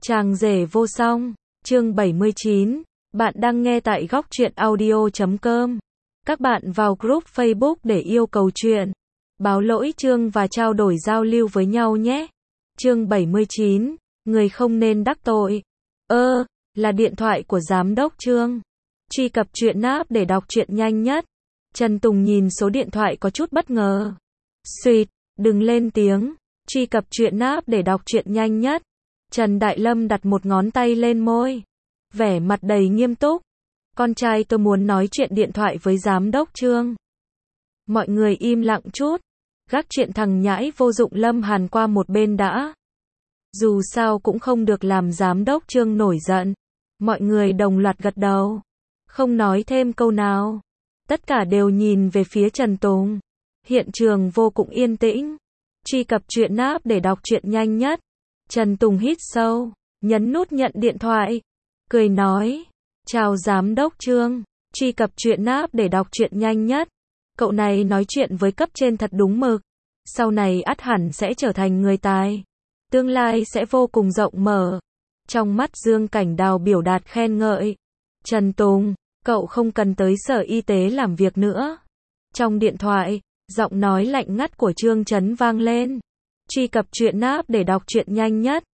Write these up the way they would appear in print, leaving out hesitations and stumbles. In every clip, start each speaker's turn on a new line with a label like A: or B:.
A: Chàng rể vô song, chương 79. Bạn đang nghe tại góc truyện audio.com. Các bạn vào group Facebook để yêu cầu chuyện, báo lỗi chương và trao đổi giao lưu với nhau nhé. Chương 79. Người không nên đắc tội. Là điện thoại của giám đốc Trương. Truy cập truyện app để đọc truyện nhanh nhất. Trần Tùng nhìn số điện thoại có chút bất ngờ. Xuyệt, đừng lên tiếng. Truy cập truyện app để đọc truyện nhanh nhất. Trần Đại Lâm đặt một ngón tay lên môi, vẻ mặt đầy nghiêm túc. Con trai tôi muốn nói chuyện điện thoại với giám đốc Trương. Mọi người im lặng chút, gác chuyện thằng nhãi vô dụng Lâm Hàn qua một bên đã. Dù sao cũng không được làm giám đốc Trương nổi giận. Mọi người đồng loạt gật đầu, không nói thêm câu nào. Tất cả đều nhìn về phía Trần Tùng. Hiện trường vô cùng yên tĩnh. Truy cập truyện app để đọc truyện nhanh nhất. Trần Tùng hít sâu, nhấn nút nhận điện thoại, cười nói, chào giám đốc Trương, truy cập truyện app để đọc truyện nhanh nhất. Cậu này nói chuyện với cấp trên thật đúng mực, sau này ắt hẳn sẽ trở thành người tài, tương lai sẽ vô cùng rộng mở. Trong mắt Dương Cảnh Đào biểu đạt khen ngợi. Trần Tùng, cậu không cần tới sở y tế làm việc nữa. Trong điện thoại, giọng nói lạnh ngắt của Trương Chấn vang lên. Truy cập truyện app để đọc truyện nhanh nhất.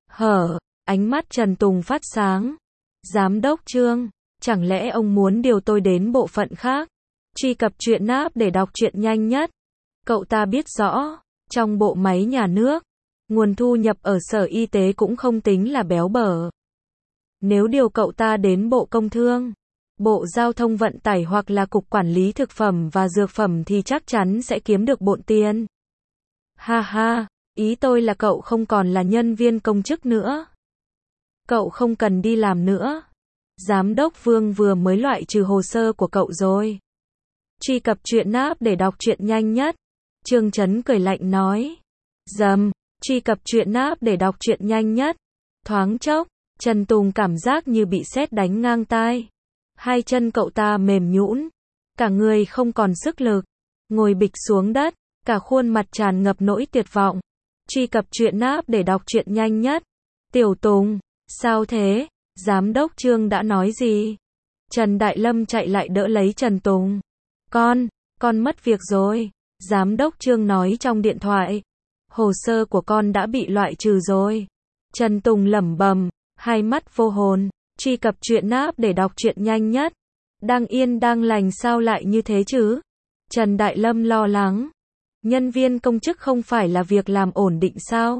A: Ánh mắt Trần Tùng phát sáng. Giám đốc Trương, chẳng lẽ ông muốn điều tôi đến bộ phận khác? Truy cập truyện app để đọc truyện nhanh nhất. Cậu ta biết rõ, trong bộ máy nhà nước, nguồn thu nhập ở sở y tế cũng không tính là béo bở. Nếu điều cậu ta đến bộ công thương, bộ giao thông vận tải hoặc là cục quản lý thực phẩm và dược phẩm thì chắc chắn sẽ kiếm được bộn tiền. Ha ha, ý tôi là cậu không còn là nhân viên công chức nữa. Cậu không cần đi làm nữa. Giám đốc Vương vừa mới loại trừ hồ sơ của cậu rồi. Truy cập truyện app để đọc truyện nhanh nhất. Trương Chấn cười lạnh nói. Dầm, truy cập truyện app để đọc truyện nhanh nhất. Thoáng chốc, Trần Tùng cảm giác như bị sét đánh ngang tai. Hai chân cậu ta mềm nhũn, cả người không còn sức lực, ngồi bịch xuống đất. Cả khuôn mặt tràn ngập nỗi tuyệt vọng. Truy cập truyện app để đọc truyện nhanh nhất. Tiểu Tùng, sao thế? Giám đốc Trương đã nói gì? Trần Đại Lâm chạy lại đỡ lấy Trần Tùng. Con mất việc rồi. Giám đốc Trương nói trong điện thoại. Hồ sơ của con đã bị loại trừ rồi. Trần Tùng lẩm bẩm, hai mắt vô hồn. Truy cập truyện app để đọc truyện nhanh nhất. Đang yên đang lành sao lại như thế chứ? Trần Đại Lâm lo lắng. Nhân viên công chức không phải là việc làm ổn định sao?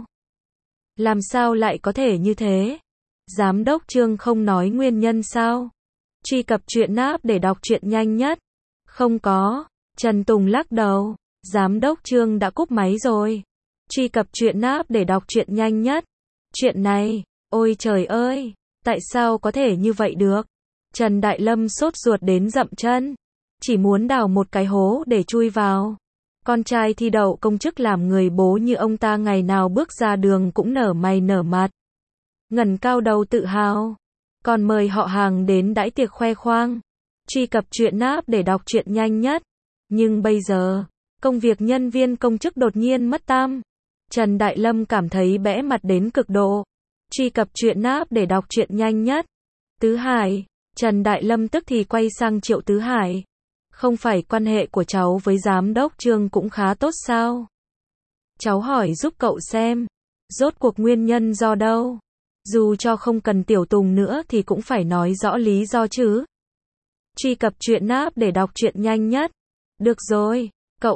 A: Làm sao lại có thể như thế? Giám đốc Trương không nói nguyên nhân sao? Truy cập truyện app để đọc truyện nhanh nhất. Không có. Trần Tùng lắc đầu. Giám đốc Trương đã cúp máy rồi. Truy cập truyện app để đọc truyện nhanh nhất. Chuyện này, ôi trời ơi, tại sao có thể như vậy được? Trần Đại Lâm sốt ruột đến dậm chân. Chỉ muốn đào một cái hố để chui vào. Con trai thi đậu công chức làm người bố như ông ta ngày nào bước ra đường cũng nở mày nở mặt. Ngẩng cao đầu tự hào. Còn mời họ hàng đến đãi tiệc khoe khoang. Truy cập truyện app để đọc truyện nhanh nhất. Nhưng bây giờ, công việc nhân viên công chức đột nhiên mất tăm. Trần Đại Lâm cảm thấy bẽ mặt đến cực độ. Truy cập truyện app để đọc truyện nhanh nhất. Tứ Hải, Trần Đại Lâm tức thì quay sang Triệu Tứ Hải. Không phải quan hệ của cháu với giám đốc Trương cũng khá tốt sao? Cháu hỏi giúp cậu xem, rốt cuộc nguyên nhân do đâu? Dù cho không cần Tiểu Tùng nữa thì cũng phải nói rõ lý do chứ. Truy cập truyện app để đọc truyện nhanh nhất. Được rồi,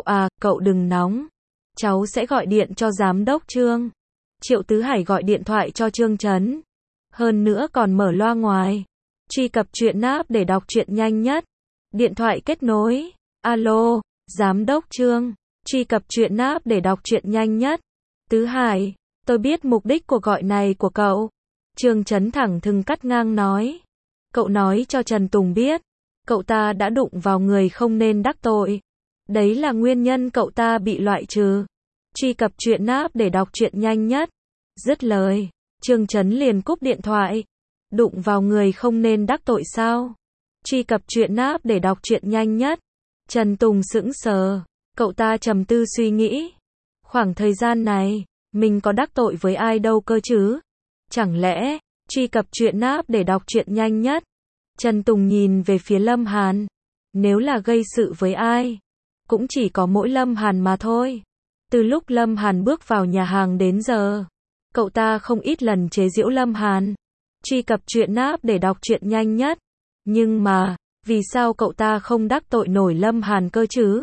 A: cậu đừng nóng. Cháu sẽ gọi điện cho giám đốc Trương. Triệu Tứ Hải gọi điện thoại cho Trương Chấn. Hơn nữa còn mở loa ngoài. Truy cập truyện app để đọc truyện nhanh nhất. Điện thoại kết nối. Alo, giám đốc Trương. Truy cập truyện app để đọc truyện nhanh nhất. Tứ Hải, tôi biết mục đích cuộc gọi này của cậu. Trương Chấn thẳng thừng cắt ngang nói. Cậu nói cho Trần Tùng biết. Cậu ta đã đụng vào người không nên đắc tội. Đấy là nguyên nhân cậu ta bị loại trừ. Truy cập truyện app để đọc truyện nhanh nhất. Dứt lời, Trương Chấn liền cúp điện thoại. Đụng vào người không nên đắc tội sao? Truy cập truyện app để đọc truyện nhanh nhất. Trần Tùng sững sờ, cậu ta trầm tư suy nghĩ. Khoảng thời gian này, mình có đắc tội với ai đâu cơ chứ? Chẳng lẽ, truy cập truyện app để đọc truyện nhanh nhất? Trần Tùng nhìn về phía Lâm Hàn. Nếu là gây sự với ai, cũng chỉ có mỗi Lâm Hàn mà thôi. Từ lúc Lâm Hàn bước vào nhà hàng đến giờ, cậu ta không ít lần chế giễu Lâm Hàn. Truy cập truyện app để đọc truyện nhanh nhất. Nhưng mà, vì sao cậu ta không đắc tội nổi Lâm Hàn cơ chứ?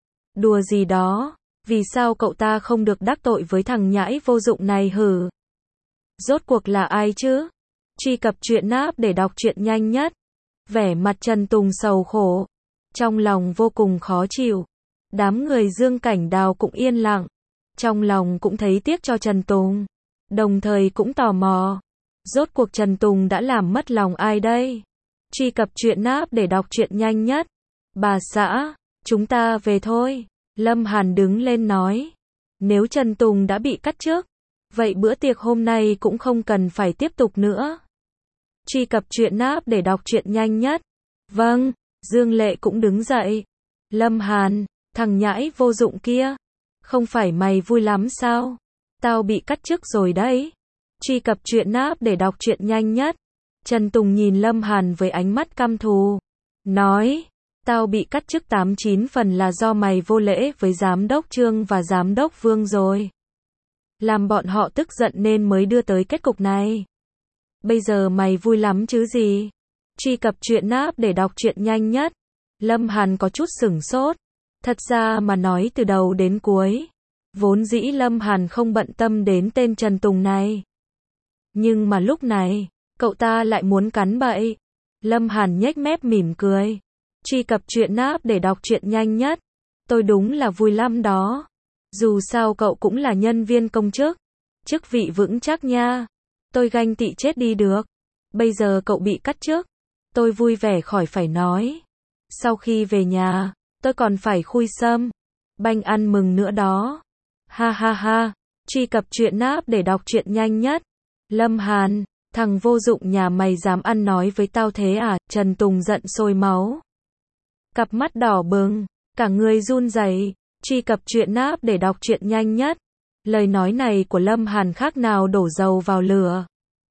A: Đùa gì đó, vì sao cậu ta không được đắc tội với thằng nhãi vô dụng này hử? Rốt cuộc là ai chứ? Truy cập truyện app để đọc truyện nhanh nhất. Vẻ mặt Trần Tùng sầu khổ, trong lòng vô cùng khó chịu. Đám người Dương Cảnh Đào cũng yên lặng, trong lòng cũng thấy tiếc cho Trần Tùng, đồng thời cũng tò mò. Rốt cuộc Trần Tùng đã làm mất lòng ai đây? Truy cập truyện app để đọc truyện nhanh nhất. Bà xã, chúng ta về thôi. Lâm Hàn đứng lên nói. Nếu Trần Tùng đã bị cắt chức, vậy bữa tiệc hôm nay cũng không cần phải tiếp tục nữa. Truy cập truyện app để đọc truyện nhanh nhất. Vâng, Dương Lệ cũng đứng dậy. Lâm Hàn, thằng nhãi vô dụng kia, không phải mày vui lắm sao? Tao bị cắt chức rồi đấy. Truy cập truyện app để đọc truyện nhanh nhất. Trần Tùng nhìn Lâm Hàn với ánh mắt căm thù, nói, tao bị cắt chức 89 phần là do mày vô lễ với giám đốc Trương và giám đốc Vương rồi. Làm bọn họ tức giận nên mới đưa tới kết cục này. Bây giờ mày vui lắm chứ gì? Truy cập truyện app để đọc truyện nhanh nhất. Lâm Hàn có chút sửng sốt. Thật ra mà nói từ đầu đến cuối, vốn dĩ Lâm Hàn không bận tâm đến tên Trần Tùng này. Nhưng mà lúc này, cậu ta lại muốn cắn bậy. Lâm Hàn nhếch mép mỉm cười. Truy cập truyện app để đọc truyện nhanh nhất. Tôi đúng là vui lắm đó. Dù sao cậu cũng là nhân viên công chức, chức vị vững chắc nha. Tôi ganh tị chết đi được. Bây giờ cậu bị cắt chức, tôi vui vẻ khỏi phải nói. Sau khi về nhà, tôi còn phải khui sâm, bánh ăn mừng nữa đó. Ha ha ha. Truy cập truyện app để đọc truyện nhanh nhất. Lâm Hàn, thằng vô dụng nhà mày dám ăn nói với tao thế à? Trần Tùng giận sôi máu, cặp mắt đỏ bừng, cả người run rẩy. Truy cập truyện app để đọc truyện nhanh nhất. Lời nói này của Lâm Hàn khác nào đổ dầu vào lửa.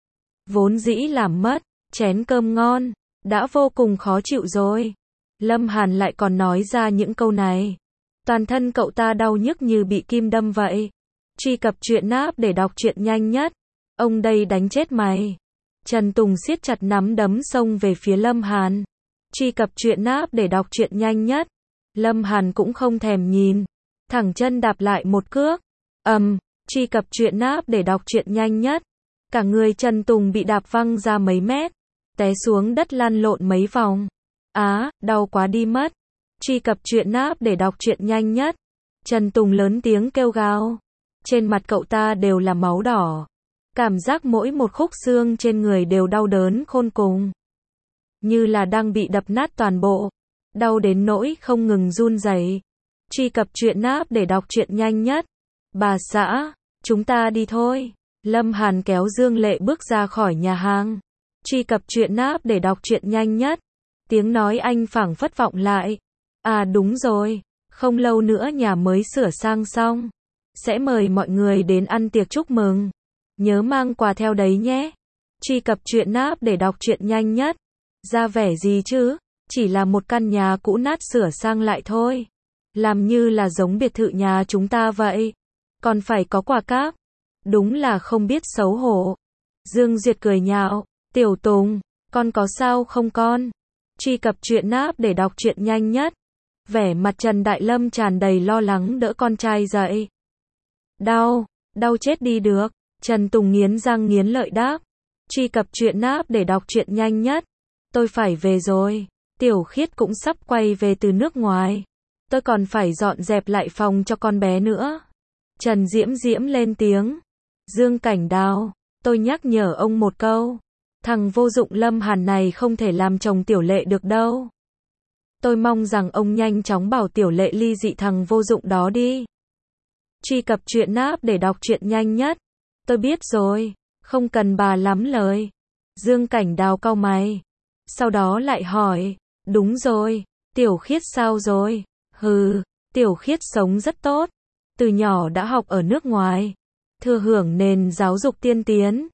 A: Vốn dĩ làm mất chén cơm ngon, đã vô cùng khó chịu rồi. Lâm Hàn lại còn nói ra những câu này. Toàn thân cậu ta đau nhức như bị kim đâm vậy. Truy cập truyện app để đọc truyện nhanh nhất. Ông đây đánh chết mày. Trần Tùng siết chặt nắm đấm xông về phía Lâm Hàn. Truy cập truyện app để đọc truyện nhanh nhất. Lâm Hàn cũng không thèm nhìn, thẳng chân đạp lại một cước. Truy cập truyện app để đọc truyện nhanh nhất. Cả người Trần Tùng bị đạp văng ra mấy mét, té xuống đất lăn lộn mấy vòng. Á, đau quá đi mất. Truy cập truyện app để đọc truyện nhanh nhất. Trần Tùng lớn tiếng kêu gào. Trên mặt cậu ta đều là máu đỏ. Cảm giác mỗi một khúc xương trên người đều đau đớn khôn cùng, như là đang bị đập nát toàn bộ. Đau đến nỗi không ngừng run rẩy. Truy cập truyện app để đọc truyện nhanh nhất. Bà xã, chúng ta đi thôi. Lâm Hàn kéo Dương Lệ bước ra khỏi nhà hàng. Truy cập truyện app để đọc truyện nhanh nhất. Tiếng nói anh phảng phất vọng lại. À đúng rồi, không lâu nữa nhà mới sửa sang xong, sẽ mời mọi người đến ăn tiệc chúc mừng. Nhớ mang quà theo đấy nhé. Truy cập truyện app để đọc truyện nhanh nhất. Ra vẻ gì chứ? Chỉ là một căn nhà cũ nát sửa sang lại thôi. Làm như là giống biệt thự nhà chúng ta vậy. Còn phải có quà cáp. Đúng là không biết xấu hổ. Dương Duyệt cười nhạo. Tiểu Tùng, con có sao không con? Truy cập truyện app để đọc truyện nhanh nhất. Vẻ mặt Trần Đại Lâm tràn đầy lo lắng đỡ con trai dậy. Đau chết đi được. Trần Tùng nghiến răng nghiến lợi đáp. Truy cập truyện app để đọc truyện nhanh nhất. Tôi phải về rồi. Tiểu Khiết cũng sắp quay về từ nước ngoài. Tôi còn phải dọn dẹp lại phòng cho con bé nữa. Trần Diễm Diễm lên tiếng. Dương Cảnh Đào, tôi nhắc nhở ông một câu. Thằng vô dụng Lâm Hàn này không thể làm chồng Tiểu Lệ được đâu. Tôi mong rằng ông nhanh chóng bảo Tiểu Lệ ly dị thằng vô dụng đó đi. Truy cập truyện app để đọc truyện nhanh nhất. Tôi biết rồi, không cần bà lắm lời. Dương Cảnh Đào cau mày. Sau đó lại hỏi, đúng rồi, Tiểu Khiết sao rồi? Tiểu Khiết sống rất tốt. Từ nhỏ đã học ở nước ngoài, thừa hưởng nền giáo dục tiên tiến.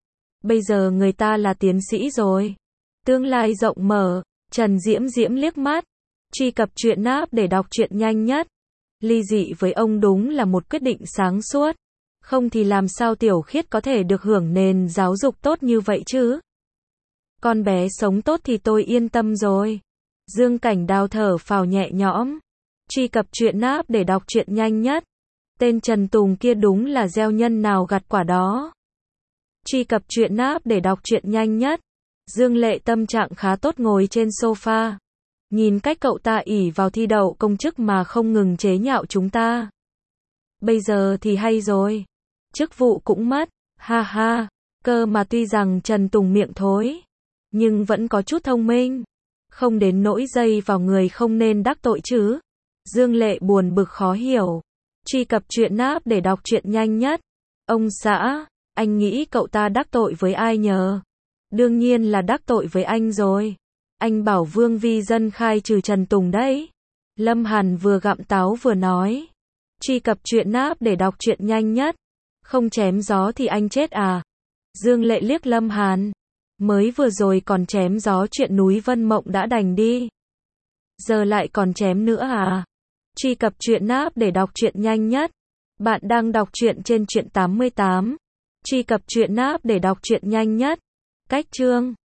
A: Bây giờ người ta là tiến sĩ rồi. Tương lai rộng mở. Trần Diễm Diễm liếc mắt. Truy cập truyện app để đọc truyện nhanh nhất. Ly dị với ông đúng là một quyết định sáng suốt. Không thì làm sao Tiểu Khiết có thể được hưởng nền giáo dục tốt như vậy chứ? Con bé sống tốt thì tôi yên tâm rồi. Dương Cảnh Đào thở phào nhẹ nhõm. Truy cập truyện app để đọc truyện nhanh nhất. Tên Trần Tùng kia đúng là gieo nhân nào gặt quả đó. Truy cập truyện app để đọc truyện nhanh nhất. Dương Lệ tâm trạng khá tốt ngồi trên sofa. Nhìn cách cậu ta ỷ vào thi đậu công chức mà không ngừng chế nhạo chúng ta. Bây giờ thì hay rồi. Chức vụ cũng mất. Ha ha. Cơ mà tuy rằng Trần Tùng miệng thối. Nhưng vẫn có chút thông minh. Không đến nỗi dây vào người không nên đắc tội chứ. Dương Lệ buồn bực khó hiểu. Truy cập truyện app để đọc truyện nhanh nhất. Ông xã, anh nghĩ cậu ta đắc tội với ai nhờ? Đương nhiên là đắc tội với anh rồi. Anh bảo Vương Vi Dân khai trừ Trần Tùng đấy. Lâm Hàn vừa gặm táo vừa nói. Truy cập truyện app để đọc truyện nhanh nhất. Không chém gió thì anh chết à? Dương Lệ liếc Lâm Hàn. Mới vừa rồi còn chém gió chuyện núi Vân Mộng đã đành đi. Giờ lại còn chém nữa à? Truy cập truyện app để đọc truyện nhanh nhất. Bạn đang đọc truyện trên truyện 88. Truy cập truyện app để đọc truyện nhanh nhất. Cách chương